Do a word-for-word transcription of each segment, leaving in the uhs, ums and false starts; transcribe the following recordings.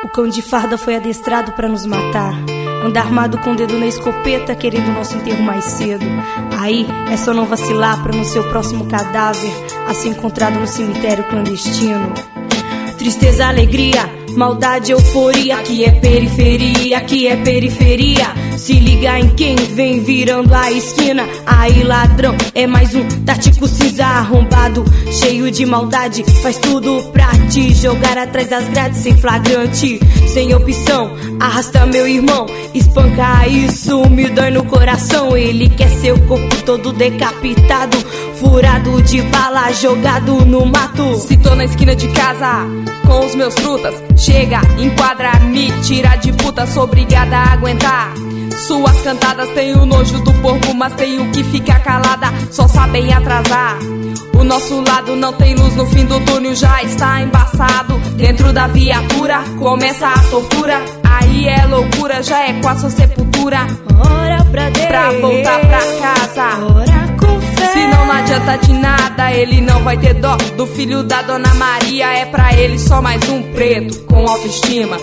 O cão de farda foi adestrado pra nos matar. Anda armado com o dedo na escopeta, querendo nosso enterro mais cedo. Aí é só não vacilar pra não ser o próximo cadáver a ser encontrado no cemitério clandestino. Tristeza, alegria, maldade, euforia. Aqui é periferia, aqui é periferia. Se liga em quem vem virando a esquina. Aí ladrão, é mais um tático cinza arrombado, cheio de maldade, faz tudo pra te jogar atrás das grades sem flagrante, sem opção. Arrasta meu irmão, espanca, isso me dói no coração. Ele quer seu corpo todo decapitado, furado de bala, jogado no mato. Se tô na esquina de casa com os meus frutas, chega, enquadra, me tira de puta, sou obrigada a aguentar suas cantadas. Tenho nojo do porco, mas tenho que ficar calada, só sabem atrasar. O nosso lado não tem luz no fim do túnel, já está embaçado. Dentro da viatura começa a tortura, aí é loucura, já é quase sepultura. Ora pra Deus, pra voltar pra casa, ora com fé. Senão não adianta de nada, ele não vai ter dó do filho da Dona Maria. É pra ele só mais um preto com autoestima.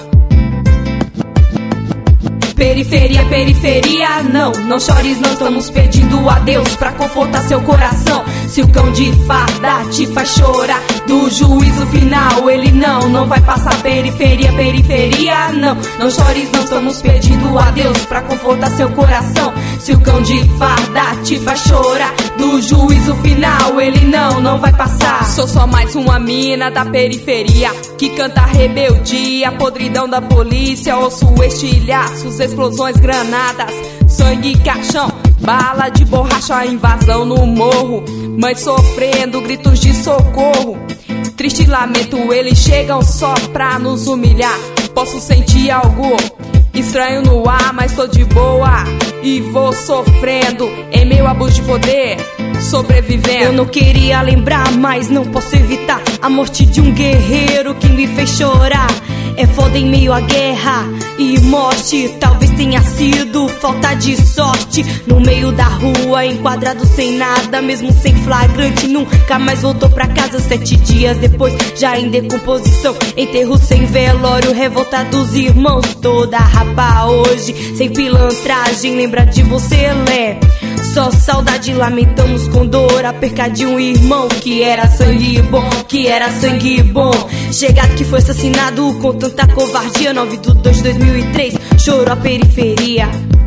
Periferia, periferia, não, não chores, não estamos pedindo a Deus pra confortar seu coração. Se o cão de farda te faz chorar do juízo final, ele não, não vai passar. Periferia, periferia, não, não chores, não estamos pedindo a Deus pra confortar seu coração. Se o cão de farda te faz chorar do juízo final, ele não, não vai passar. Sou só mais uma mina da periferia que canta rebeldia, podridão da polícia, ouço estilhaços, explosões, granadas, sangue, caixão, bala de borracha, invasão no morro, mãe sofrendo, gritos de socorro, triste lamento, eles chegam só pra nos humilhar. Posso sentir algo estranho no ar, mas tô de boa e vou sofrendo em meio abuso de poder, sobrevivendo. Eu não queria lembrar, mas não posso evitar a morte de um guerreiro que me fez chorar. É foda em meio à guerra e morte, talvez tenha sido falta de sorte. No meio da rua, enquadrado sem nada, mesmo sem flagrante, nunca mais voltou pra casa. Sete dias depois, já em decomposição, enterro sem velório, revolta dos irmãos, toda rapa hoje, sem pilantragem, lembra de você, Lé. Só saudade, lamentamos com dor a perca de um irmão que era sangue bom, que era sangue bom. Chegado que foi assassinado com tanta covardia, nove de dois de dois mil e três, chorou a periferia.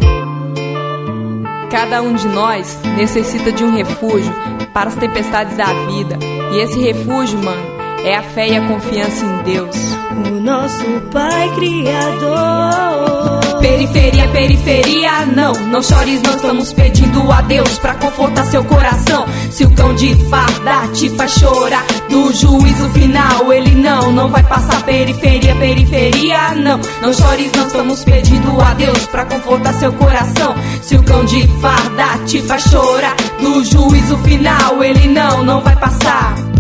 Cada um de nós necessita de um refúgio para as tempestades da vida, e esse refúgio, mano, é a fé e a confiança em Deus, o nosso Pai Criador. Periferia, periferia, não, não chores, não estamos pedindo a Deus pra confortar seu coração. Se o cão de farda te faz chorar do juízo final, ele não, não vai passar. Periferia, periferia, não, não chores, não estamos pedindo a Deus pra confortar seu coração. Se o cão de farda te faz chorar do juízo final, ele não, não vai passar.